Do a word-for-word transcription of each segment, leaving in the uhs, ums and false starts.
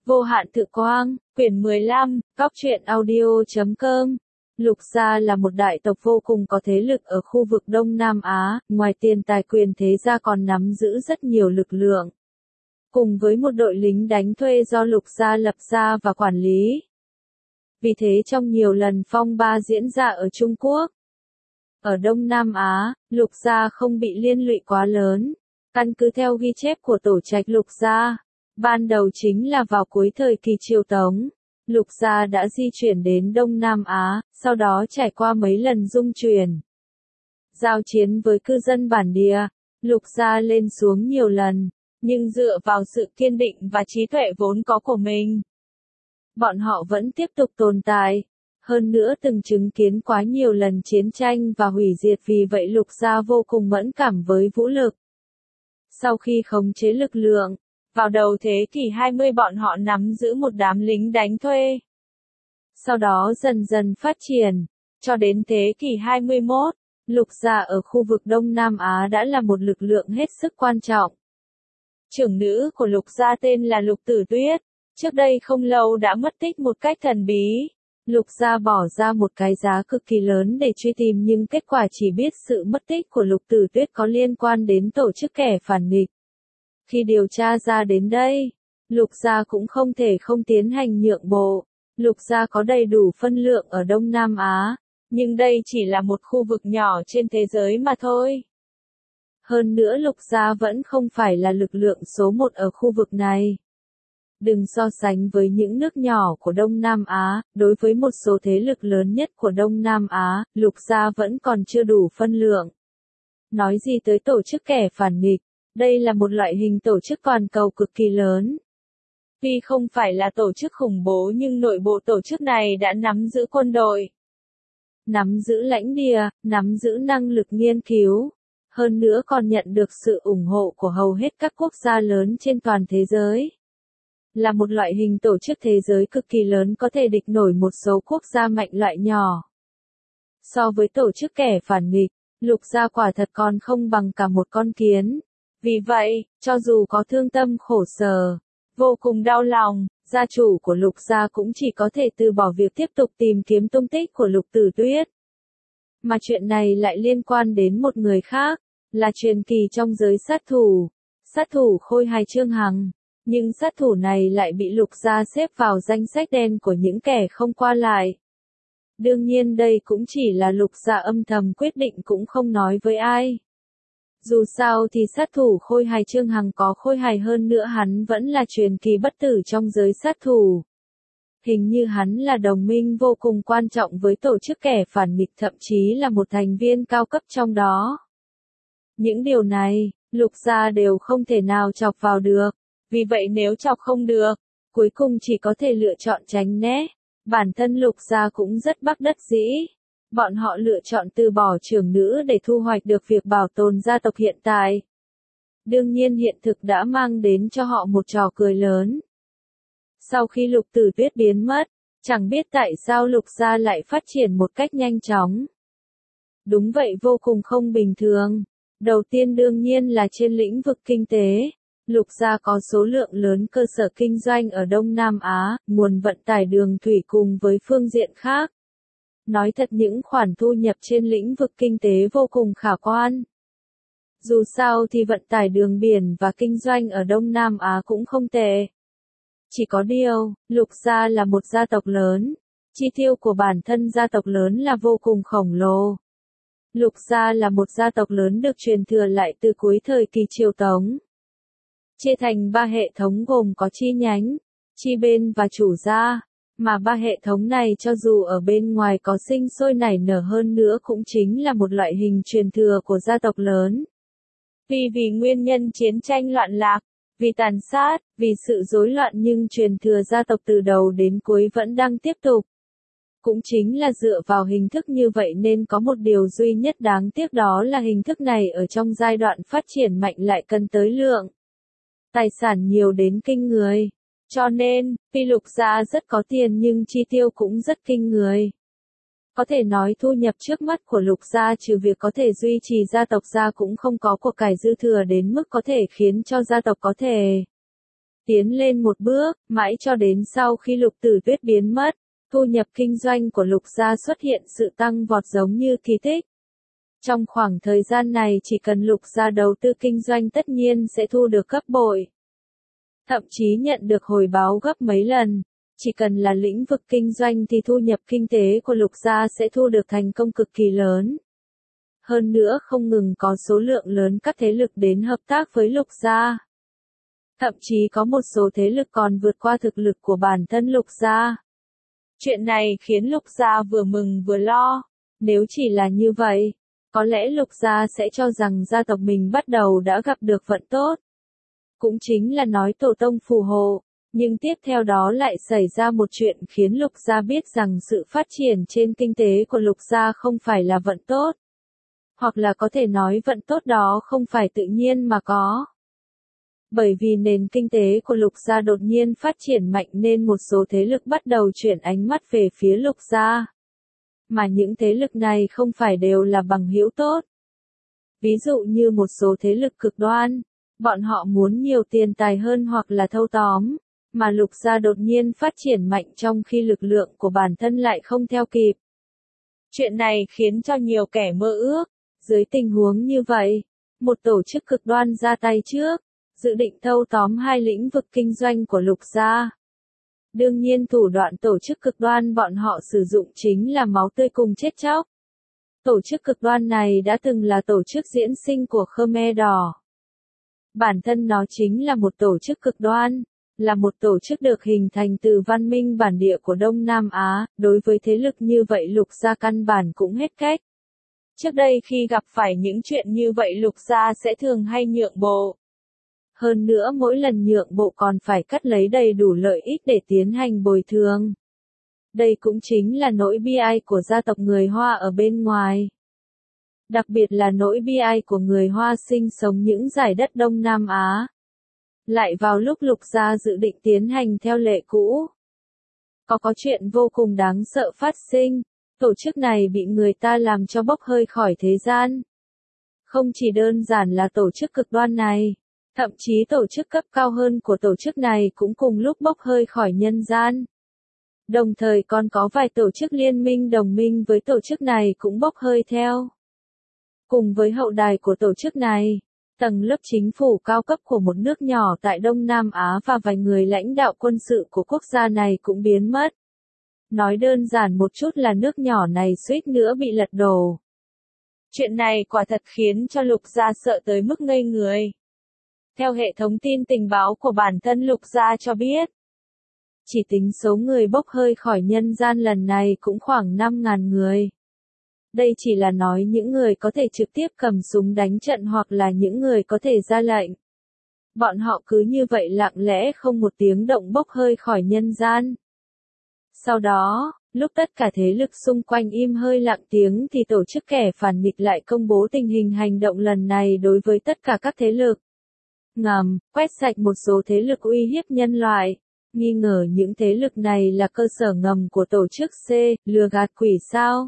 Vô hạn tự quang, quyển mười lăm, góc truyện audio chấm com. Lục gia là một đại tộc vô cùng có thế lực ở khu vực Đông Nam Á, ngoài tiền tài quyền thế gia còn nắm giữ rất nhiều lực lượng. Cùng với một đội lính đánh thuê do Lục gia lập ra và quản lý. Vì thế trong nhiều lần phong ba diễn ra ở Trung Quốc, ở Đông Nam Á, Lục gia không bị liên lụy quá lớn. Căn cứ theo ghi chép của tổ trạch Lục gia, ban đầu chính là vào cuối thời kỳ Triều Tống, Lục gia đã di chuyển đến Đông Nam Á, sau đó trải qua mấy lần dung chuyển, giao chiến với cư dân bản địa, Lục gia lên xuống nhiều lần, nhưng dựa vào sự kiên định và trí tuệ vốn có của mình, bọn họ vẫn tiếp tục tồn tại. Hơn nữa từng chứng kiến quá nhiều lần chiến tranh và hủy diệt, vì vậy Lục gia vô cùng mẫn cảm với vũ lực. Sau khi khống chế lực lượng, vào đầu thế kỷ hai mươi bọn họ nắm giữ một đám lính đánh thuê. Sau đó dần dần phát triển, cho đến thế kỷ hai mươi mốt, Lục gia ở khu vực Đông Nam Á đã là một lực lượng hết sức quan trọng. Trưởng nữ của Lục gia tên là Lục Tử Tuyết, trước đây không lâu đã mất tích một cách thần bí. Lục gia bỏ ra một cái giá cực kỳ lớn để truy tìm, nhưng kết quả chỉ biết sự mất tích của Lục Tử Tuyết có liên quan đến tổ chức kẻ phản nghịch. Khi điều tra ra đến đây, Lục gia cũng không thể không tiến hành nhượng bộ. Lục gia có đầy đủ phân lượng ở Đông Nam Á, nhưng đây chỉ là một khu vực nhỏ trên thế giới mà thôi. Hơn nữa Lục gia vẫn không phải là lực lượng số một ở khu vực này. Đừng so sánh với những nước nhỏ của Đông Nam Á, đối với một số thế lực lớn nhất của Đông Nam Á, Lục gia vẫn còn chưa đủ phân lượng. Nói gì tới tổ chức kẻ phản nghịch, đây là một loại hình tổ chức toàn cầu cực kỳ lớn. Tuy không phải là tổ chức khủng bố nhưng nội bộ tổ chức này đã nắm giữ quân đội, nắm giữ lãnh địa, nắm giữ năng lực nghiên cứu. Hơn nữa còn nhận được sự ủng hộ của hầu hết các quốc gia lớn trên toàn thế giới. Là một loại hình tổ chức thế giới cực kỳ lớn, có thể địch nổi một số quốc gia mạnh loại nhỏ. So với tổ chức kẻ phản nghịch, Lục gia quả thật còn không bằng cả một con kiến. Vì vậy, cho dù có thương tâm khổ sở, vô cùng đau lòng, gia chủ của Lục gia cũng chỉ có thể từ bỏ việc tiếp tục tìm kiếm tung tích của Lục Tử Tuyết. Mà chuyện này lại liên quan đến một người khác, là truyền kỳ trong giới sát thủ, sát thủ Khôi Hài Chương Hằng. Nhưng sát thủ này lại bị Lục gia xếp vào danh sách đen của những kẻ không qua lại. Đương nhiên đây cũng chỉ là Lục gia âm thầm quyết định, cũng không nói với ai. Dù sao thì sát thủ Khôi Hài Chương Hằng có khôi hài hơn nữa, hắn vẫn là truyền kỳ bất tử trong giới sát thủ. Hình như hắn là đồng minh vô cùng quan trọng với tổ chức kẻ phản nghịch, thậm chí là một thành viên cao cấp trong đó. Những điều này, Lục gia đều không thể nào chọc vào được. Vì vậy nếu chọc không được, cuối cùng chỉ có thể lựa chọn tránh né. Bản thân Lục gia cũng rất bất đắc dĩ. Bọn họ lựa chọn từ bỏ trưởng nữ để thu hoạch được việc bảo tồn gia tộc hiện tại. Đương nhiên hiện thực đã mang đến cho họ một trò cười lớn. Sau khi Lục Tử Tuyết biến mất, chẳng biết tại sao Lục gia lại phát triển một cách nhanh chóng. Đúng vậy, vô cùng không bình thường. Đầu tiên đương nhiên là trên lĩnh vực kinh tế. Lục gia có số lượng lớn cơ sở kinh doanh ở Đông Nam Á, nguồn vận tải đường thủy cùng với phương diện khác. Nói thật, những khoản thu nhập trên lĩnh vực kinh tế vô cùng khả quan. Dù sao thì vận tải đường biển và kinh doanh ở Đông Nam Á cũng không tệ. Chỉ có điều, Lục gia là một gia tộc lớn. Chi tiêu của bản thân gia tộc lớn là vô cùng khổng lồ. Lục gia là một gia tộc lớn được truyền thừa lại từ cuối thời kỳ Triều Tống. Chia thành ba hệ thống gồm có chi nhánh, chi bên và chủ gia, mà ba hệ thống này cho dù ở bên ngoài có sinh sôi nảy nở hơn nữa cũng chính là một loại hình truyền thừa của gia tộc lớn. Tuy vì nguyên nhân chiến tranh loạn lạc, vì tàn sát, vì sự rối loạn, nhưng truyền thừa gia tộc từ đầu đến cuối vẫn đang tiếp tục. Cũng chính là dựa vào hình thức như vậy nên có một điều duy nhất đáng tiếc, đó là hình thức này ở trong giai đoạn phát triển mạnh lại cần tới lượng tài sản nhiều đến kinh người. Cho nên, tuy Lục gia rất có tiền nhưng chi tiêu cũng rất kinh người. Có thể nói thu nhập trước mắt của Lục gia trừ việc có thể duy trì gia tộc ra cũng không có của cải dư thừa đến mức có thể khiến cho gia tộc có thể tiến lên một bước, mãi cho đến sau khi Lục Tử Tuyết biến mất, thu nhập kinh doanh của Lục gia xuất hiện sự tăng vọt giống như kỳ tích. Trong khoảng thời gian này chỉ cần Lục gia đầu tư kinh doanh tất nhiên sẽ thu được gấp bội. Thậm chí nhận được hồi báo gấp mấy lần. Chỉ cần là lĩnh vực kinh doanh thì thu nhập kinh tế của Lục gia sẽ thu được thành công cực kỳ lớn. Hơn nữa không ngừng có số lượng lớn các thế lực đến hợp tác với Lục gia. Thậm chí có một số thế lực còn vượt qua thực lực của bản thân Lục gia. Chuyện này khiến Lục gia vừa mừng vừa lo. Nếu chỉ là như vậy, có lẽ Lục gia sẽ cho rằng gia tộc mình bắt đầu đã gặp được vận tốt. Cũng chính là nói tổ tông phù hộ. Nhưng tiếp theo đó lại xảy ra một chuyện khiến Lục gia biết rằng sự phát triển trên kinh tế của Lục gia không phải là vận tốt. Hoặc là có thể nói vận tốt đó không phải tự nhiên mà có. Bởi vì nền kinh tế của Lục gia đột nhiên phát triển mạnh nên một số thế lực bắt đầu chuyển ánh mắt về phía Lục gia. Mà những thế lực này không phải đều là bằng hữu tốt. Ví dụ như một số thế lực cực đoan, bọn họ muốn nhiều tiền tài hơn hoặc là thâu tóm. Mà Lục gia đột nhiên phát triển mạnh trong khi lực lượng của bản thân lại không theo kịp. Chuyện này khiến cho nhiều kẻ mơ ước. Dưới tình huống như vậy, một tổ chức cực đoan ra tay trước, dự định thâu tóm hai lĩnh vực kinh doanh của Lục gia. Đương nhiên thủ đoạn tổ chức cực đoan bọn họ sử dụng chính là máu tươi cùng chết chóc. Tổ chức cực đoan này đã từng là tổ chức diễn sinh của Khmer Đỏ. Bản thân nó chính là một tổ chức cực đoan. Là một tổ chức được hình thành từ văn minh bản địa của Đông Nam Á, đối với thế lực như vậy Lục gia căn bản cũng hết cách. Trước đây khi gặp phải những chuyện như vậy Lục gia sẽ thường hay nhượng bộ. Hơn nữa mỗi lần nhượng bộ còn phải cắt lấy đầy đủ lợi ích để tiến hành bồi thường. Đây cũng chính là nỗi bi ai của gia tộc người Hoa ở bên ngoài. Đặc biệt là nỗi bi ai của người Hoa sinh sống những giải đất Đông Nam Á. Lại vào lúc Lục gia dự định tiến hành theo lệ cũ. Có có chuyện vô cùng đáng sợ phát sinh, tổ chức này bị người ta làm cho bốc hơi khỏi thế gian. Không chỉ đơn giản là tổ chức cực đoan này, thậm chí tổ chức cấp cao hơn của tổ chức này cũng cùng lúc bốc hơi khỏi nhân gian. Đồng thời còn có vài tổ chức liên minh đồng minh với tổ chức này cũng bốc hơi theo. Cùng với hậu đài của tổ chức này, tầng lớp chính phủ cao cấp của một nước nhỏ tại Đông Nam Á và vài người lãnh đạo quân sự của quốc gia này cũng biến mất. Nói đơn giản một chút là nước nhỏ này suýt nữa bị lật đổ. Chuyện này quả thật khiến cho Lục gia sợ tới mức ngây người. Theo hệ thống tin tình báo của bản thân Lục gia cho biết, chỉ tính số người bốc hơi khỏi nhân gian lần này cũng khoảng năm nghìn người. Đây chỉ là nói những người có thể trực tiếp cầm súng đánh trận hoặc là những người có thể ra lệnh. Bọn họ cứ như vậy lặng lẽ không một tiếng động bốc hơi khỏi nhân gian. Sau đó, lúc tất cả thế lực xung quanh im hơi lặng tiếng thì tổ chức kẻ phản nghịch lại công bố tình hình hành động lần này đối với tất cả các thế lực. Ngầm, quét sạch một số thế lực uy hiếp nhân loại. Nghi ngờ những thế lực này là cơ sở ngầm của tổ chức C, lừa gạt quỷ sao?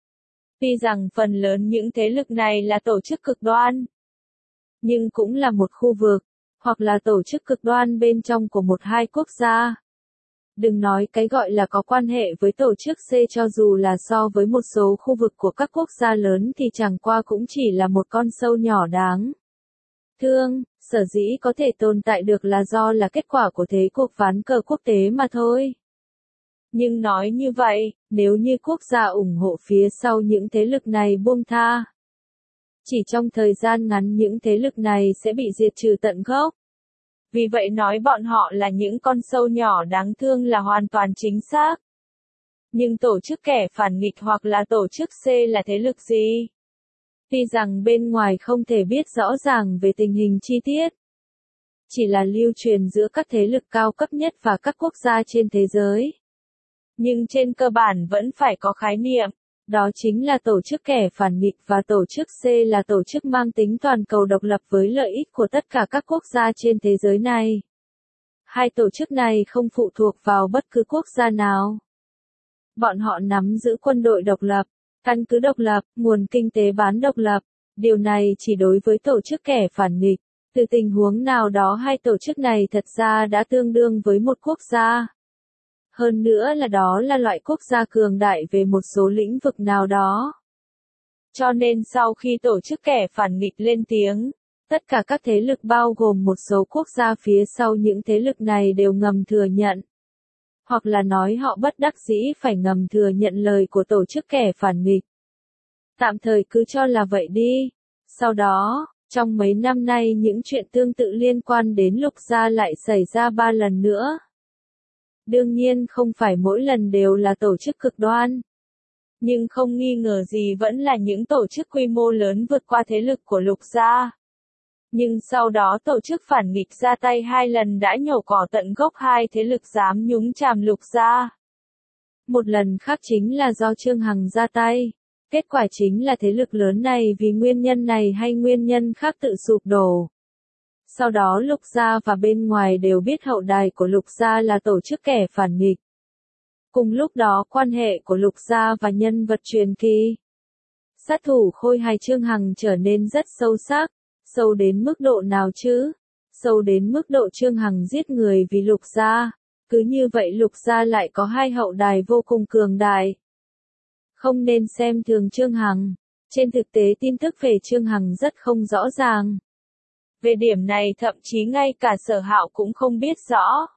Tuy rằng phần lớn những thế lực này là tổ chức cực đoan, nhưng cũng là một khu vực, hoặc là tổ chức cực đoan bên trong của một hai quốc gia. Đừng nói cái gọi là có quan hệ với tổ chức C cho dù là so với một số khu vực của các quốc gia lớn thì chẳng qua cũng chỉ là một con sâu nhỏ đáng thương, sở dĩ có thể tồn tại được là do là kết quả của thế cuộc ván cờ quốc tế mà thôi. Nhưng nói như vậy, nếu như quốc gia ủng hộ phía sau những thế lực này buông tha, chỉ trong thời gian ngắn những thế lực này sẽ bị diệt trừ tận gốc. Vì vậy nói bọn họ là những con sâu nhỏ đáng thương là hoàn toàn chính xác. Nhưng tổ chức kẻ phản nghịch hoặc là tổ chức C là thế lực gì? Tuy rằng bên ngoài không thể biết rõ ràng về tình hình chi tiết, chỉ là lưu truyền giữa các thế lực cao cấp nhất và các quốc gia trên thế giới. Nhưng trên cơ bản vẫn phải có khái niệm, đó chính là tổ chức kẻ phản nghịch và tổ chức C là tổ chức mang tính toàn cầu độc lập với lợi ích của tất cả các quốc gia trên thế giới này. Hai tổ chức này không phụ thuộc vào bất cứ quốc gia nào. Bọn họ nắm giữ quân đội độc lập, căn cứ độc lập, nguồn kinh tế bán độc lập. Điều này chỉ đối với tổ chức kẻ phản nghịch, Từ tình huống nào đó hai tổ chức này thật ra đã tương đương với một quốc gia. Hơn nữa là đó là loại quốc gia cường đại về một số lĩnh vực nào đó. Cho nên sau khi tổ chức kẻ phản nghịch lên tiếng, tất cả các thế lực bao gồm một số quốc gia phía sau những thế lực này đều ngầm thừa nhận. Hoặc là nói họ bất đắc dĩ phải ngầm thừa nhận lời của tổ chức kẻ phản nghịch. Tạm thời cứ cho là vậy đi. Sau đó, trong mấy năm nay những chuyện tương tự liên quan đến Lục Gia lại xảy ra ba lần nữa. Đương nhiên không phải mỗi lần đều là tổ chức cực đoan. Nhưng không nghi ngờ gì vẫn là những tổ chức quy mô lớn vượt qua thế lực của Lục Gia. Nhưng sau đó tổ chức phản nghịch ra tay hai lần đã nhổ cỏ tận gốc hai thế lực dám nhúng chàm Lục Gia. Một lần khác chính là do Trương Hằng ra tay. Kết quả chính là thế lực lớn này vì nguyên nhân này hay nguyên nhân khác tự sụp đổ. Sau đó Lục Gia và bên ngoài đều biết hậu đài của Lục Gia là tổ chức kẻ phản nghịch. Cùng lúc đó quan hệ của Lục Gia và nhân vật truyền kỳ sát thủ Khôi Hài Trương Hằng trở nên rất sâu sắc. Sâu đến mức độ nào chứ? Sâu đến mức độ Trương Hằng giết người vì Lục Gia. Cứ như vậy Lục Gia lại có hai hậu đài vô cùng cường đại. Không nên xem thường Trương Hằng. Trên thực tế tin tức về Trương Hằng rất không rõ ràng. Về điểm này thậm chí ngay cả Sở Hạo cũng không biết rõ.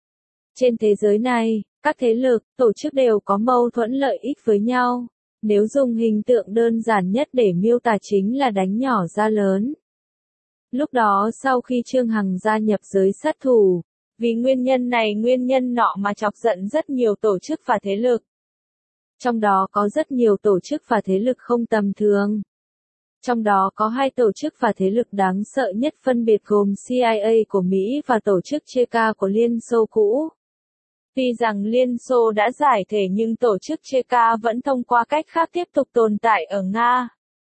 Trên thế giới này, các thế lực, tổ chức đều có mâu thuẫn lợi ích với nhau. Nếu dùng hình tượng đơn giản nhất để miêu tả chính là đánh nhỏ ra lớn. Lúc đó sau khi Trương Hằng gia nhập giới sát thủ, vì nguyên nhân này nguyên nhân nọ mà chọc giận rất nhiều tổ chức và thế lực. Trong đó có rất nhiều tổ chức và thế lực không tầm thường. Trong đó có hai tổ chức và thế lực đáng sợ nhất phân biệt gồm C I A của Mỹ và tổ chức Cheka của Liên Xô cũ. Tuy rằng Liên Xô đã giải thể nhưng tổ chức Cheka vẫn thông qua cách khác tiếp tục tồn tại ở Nga.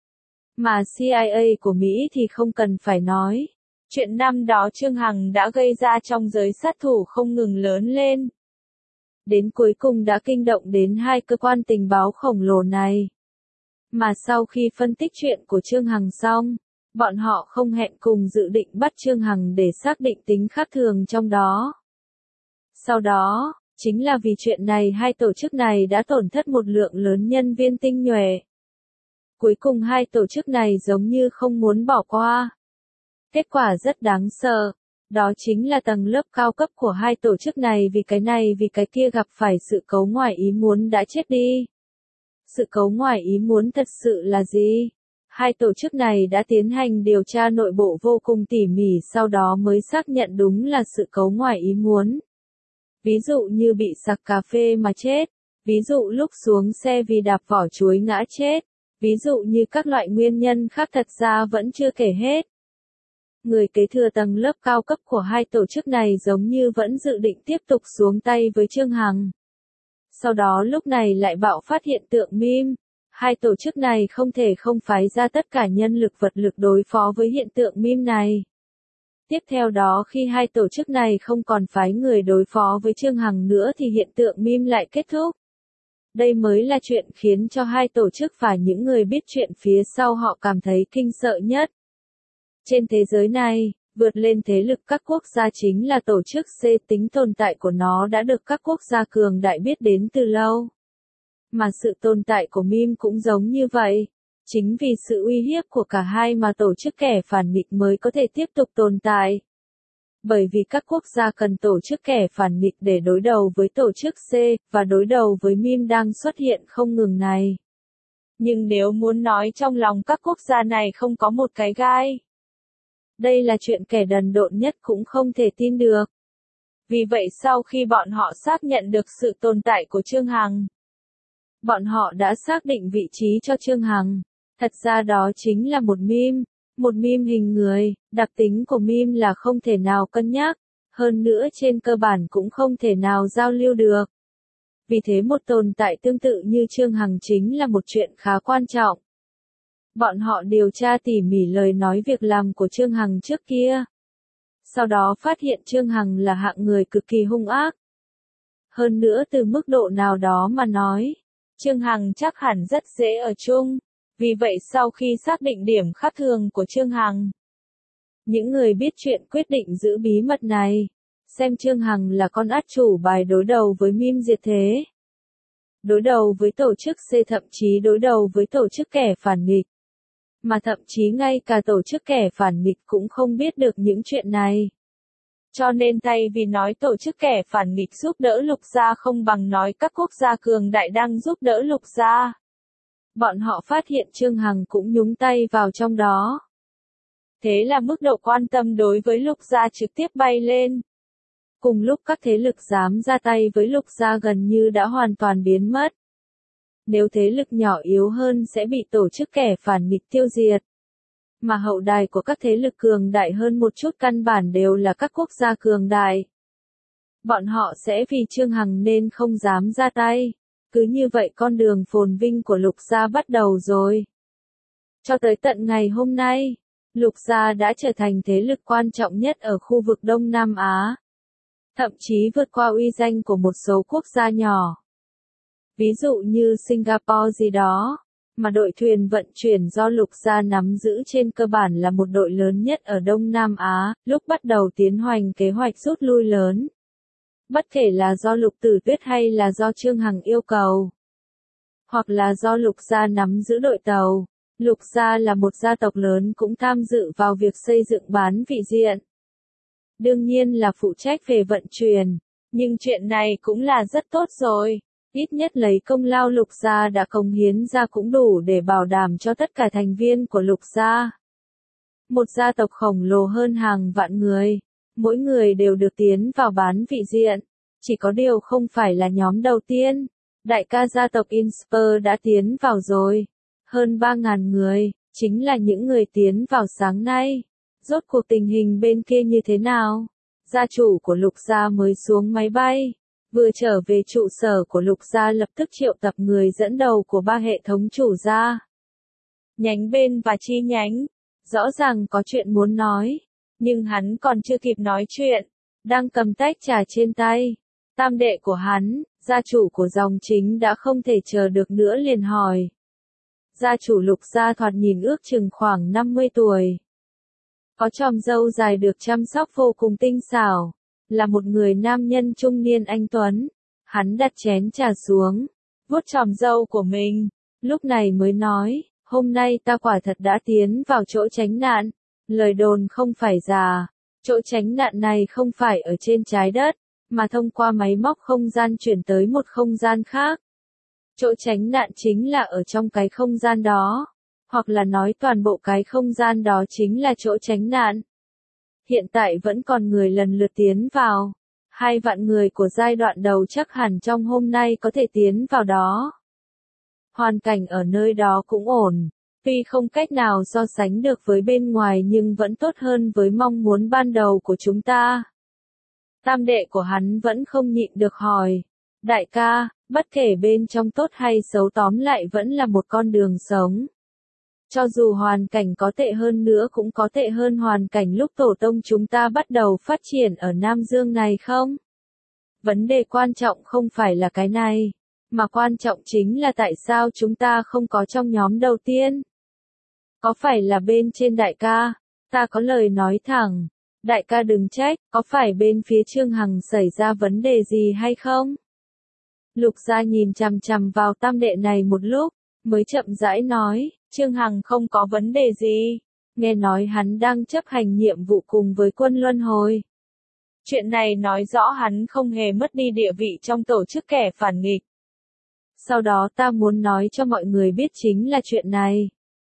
Mà C I A của Mỹ thì không cần phải nói. Chuyện năm đó Trương Hằng đã gây ra trong giới sát thủ không ngừng lớn lên. Đến cuối cùng đã kinh động đến hai cơ quan tình báo khổng lồ này. Mà sau khi phân tích chuyện của Trương Hằng xong, bọn họ không hẹn cùng dự định bắt Trương Hằng để xác định tính khác thường trong đó. Sau đó, chính là vì chuyện này hai tổ chức này đã tổn thất một lượng lớn nhân viên tinh nhuệ. Cuối cùng hai tổ chức này giống như không muốn bỏ qua. Kết quả rất đáng sợ. Đó chính là tầng lớp cao cấp của hai tổ chức này vì cái này vì cái kia gặp phải sự cấu ngoài ý muốn đã chết đi. Sự cấu ngoài ý muốn thật sự là gì? Hai tổ chức này đã tiến hành điều tra nội bộ vô cùng tỉ mỉ sau đó mới xác nhận đúng là sự cấu ngoài ý muốn. Ví dụ như bị sặc cà phê mà chết. Ví dụ lúc xuống xe vì đạp vỏ chuối ngã chết. Ví dụ như các loại nguyên nhân khác thật ra vẫn chưa kể hết. Người kế thừa tầng lớp cao cấp của hai tổ chức này giống như vẫn dự định tiếp tục xuống tay với Trương Hằng. Sau đó lúc này lại bạo phát hiện tượng meme. Hai tổ chức này không thể không phái ra tất cả nhân lực vật lực đối phó với hiện tượng meme này. Tiếp theo đó khi hai tổ chức này không còn phái người đối phó với Trương Hằng nữa thì hiện tượng meme lại kết thúc. Đây mới là chuyện khiến cho hai tổ chức và những người biết chuyện phía sau họ cảm thấy kinh sợ nhất. Trên thế giới này, vượt lên thế lực các quốc gia chính là tổ chức C, tính tồn tại của nó đã được các quốc gia cường đại biết đến từ lâu. Mà sự tồn tại của meme cũng giống như vậy. Chính vì sự uy hiếp của cả hai mà tổ chức kẻ phản nghịch mới có thể tiếp tục tồn tại. Bởi vì các quốc gia cần tổ chức kẻ phản nghịch để đối đầu với tổ chức C, và đối đầu với meme đang xuất hiện không ngừng này. Nhưng nếu muốn nói trong lòng các quốc gia này không có một cái gai. Đây là chuyện kẻ đần độn nhất cũng không thể tin được. Vì vậy sau khi bọn họ xác nhận được sự tồn tại của Trương Hằng, bọn họ đã xác định vị trí cho Trương Hằng. Thật ra đó chính là một meme, một meme hình người, đặc tính của meme là không thể nào cân nhắc, hơn nữa trên cơ bản cũng không thể nào giao lưu được. Vì thế một tồn tại tương tự như Trương Hằng chính là một chuyện khá quan trọng. Bọn họ điều tra tỉ mỉ lời nói việc làm của Trương Hằng trước kia. Sau đó phát hiện Trương Hằng là hạng người cực kỳ hung ác. Hơn nữa từ mức độ nào đó mà nói, Trương Hằng chắc hẳn rất dễ ở chung. Vì vậy sau khi xác định điểm khác thường của Trương Hằng, Những người biết chuyện quyết định giữ bí mật này. Xem Trương Hằng là con át chủ bài đối đầu với meme diệt thế. Đối đầu với tổ chức C, thậm chí đối đầu với tổ chức kẻ phản nghịch. Mà thậm chí ngay cả tổ chức kẻ phản nghịch cũng không biết được những chuyện này. Cho nên thay vì nói tổ chức kẻ phản nghịch giúp đỡ Lục Gia không bằng nói các quốc gia cường đại đang giúp đỡ Lục Gia. Bọn họ phát hiện Trương Hằng cũng nhúng tay vào trong đó. Thế là mức độ quan tâm đối với Lục Gia trực tiếp bay lên. Cùng lúc các thế lực dám ra tay với Lục Gia gần như đã hoàn toàn biến mất. Nếu thế lực nhỏ yếu hơn sẽ bị tổ chức kẻ phản nghịch tiêu diệt. Mà hậu đài của các thế lực cường đại hơn một chút căn bản đều là các quốc gia cường đại. Bọn họ sẽ vì Trương Hằng nên không dám ra tay. Cứ như vậy con đường phồn vinh của Lục Gia bắt đầu rồi. Cho tới tận ngày hôm nay, Lục Gia đã trở thành thế lực quan trọng nhất ở khu vực Đông Nam Á. Thậm chí vượt qua uy danh của một số quốc gia nhỏ. Ví dụ như Singapore gì đó, mà đội thuyền vận chuyển do Lục Gia nắm giữ trên cơ bản là một đội lớn nhất ở Đông Nam Á, lúc bắt đầu tiến hành kế hoạch rút lui lớn. Bất kể là do Lục Tử Tuyết hay là do Trương Hằng yêu cầu, hoặc là do Lục Gia nắm giữ đội tàu, Lục Gia là một gia tộc lớn cũng tham dự vào việc xây dựng bán vị diện. Đương nhiên là phụ trách về vận chuyển, nhưng chuyện này cũng là rất tốt rồi. Ít nhất lấy công lao Lục Gia đã cống hiến ra cũng đủ để bảo đảm cho tất cả thành viên của Lục Gia. Một gia tộc khổng lồ hơn hàng vạn người, mỗi người đều được tiến vào bán vị diện, chỉ có điều không phải là nhóm đầu tiên. Đại ca gia tộc Insper đã tiến vào rồi, hơn ba ngàn người, chính là những người tiến vào sáng nay. Rốt cuộc tình hình bên kia như thế nào? Gia chủ của Lục Gia mới xuống máy bay. Vừa trở về trụ sở của Lục Gia lập tức triệu tập người dẫn đầu của ba hệ thống chủ gia. Nhánh bên và chi nhánh. Rõ ràng có chuyện muốn nói. Nhưng hắn còn chưa kịp nói chuyện. Đang cầm tách trà trên tay. Tam đệ của hắn, gia chủ của dòng chính đã không thể chờ được nữa liền hỏi. Gia chủ Lục Gia thoạt nhìn ước chừng khoảng năm mươi tuổi. Có chòm râu dài được chăm sóc vô cùng tinh xảo. Là một người nam nhân trung niên anh tuấn. Hắn đặt chén trà xuống, vuốt chòm râu của mình, lúc này mới nói, hôm nay ta quả thật đã tiến vào chỗ tránh nạn. Lời đồn không phải giả, chỗ tránh nạn này không phải ở trên trái đất, mà thông qua máy móc không gian chuyển tới một không gian khác. Chỗ tránh nạn chính là ở trong cái không gian đó, hoặc là nói toàn bộ cái không gian đó chính là chỗ tránh nạn. Hiện tại vẫn còn người lần lượt tiến vào. Hai vạn người của giai đoạn đầu chắc hẳn trong hôm nay có thể tiến vào đó. Hoàn cảnh ở nơi đó cũng ổn. Tuy không cách nào so sánh được với bên ngoài nhưng vẫn tốt hơn với mong muốn ban đầu của chúng ta. Tam đệ của hắn vẫn không nhịn được hỏi. Đại ca, bất kể bên trong tốt hay xấu tóm lại vẫn là một con đường sống. Cho dù hoàn cảnh có tệ hơn nữa cũng có tệ hơn hoàn cảnh lúc tổ tông chúng ta bắt đầu phát triển ở Nam Dương này không? Vấn đề quan trọng không phải là cái này, mà quan trọng chính là tại sao chúng ta không có trong nhóm đầu tiên. Có phải là bên trên đại ca? Ta có lời nói thẳng. Đại ca đừng trách, có phải bên phía Trương Hằng xảy ra vấn đề gì hay không? Lục Gia nhìn chằm chằm vào tam đệ này một lúc, mới chậm rãi nói, Trương Hằng không có vấn đề gì. Nghe nói hắn đang chấp hành nhiệm vụ cùng với quân luân hồi. Chuyện này nói rõ hắn không hề mất đi địa vị trong tổ chức kẻ phản nghịch. Sau đó ta muốn nói cho mọi người biết chính là chuyện này.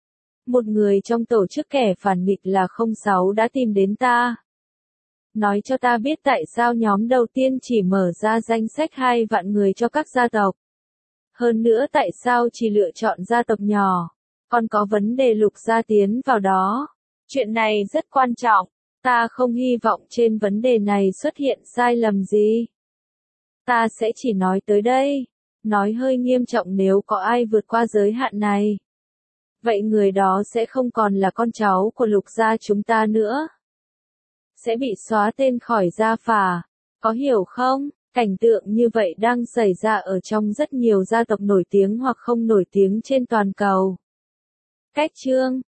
Một người trong tổ chức kẻ phản nghịch là không sáu đã tìm đến ta. Nói cho ta biết tại sao nhóm đầu tiên chỉ mở ra danh sách hai vạn người cho các gia tộc. Hơn nữa tại sao chỉ lựa chọn gia tộc nhỏ. Còn có vấn đề Lục Gia tiến vào đó. Chuyện này rất quan trọng. Ta không hy vọng trên vấn đề này xuất hiện sai lầm gì. Ta sẽ chỉ nói tới đây. Nói hơi nghiêm trọng nếu có ai vượt qua giới hạn này. Vậy người đó sẽ không còn là con cháu của Lục Gia chúng ta nữa. Sẽ bị xóa tên khỏi gia phả. Có hiểu không? Cảnh tượng như vậy đang xảy ra ở trong rất nhiều gia tộc nổi tiếng hoặc không nổi tiếng trên toàn cầu. Cách chương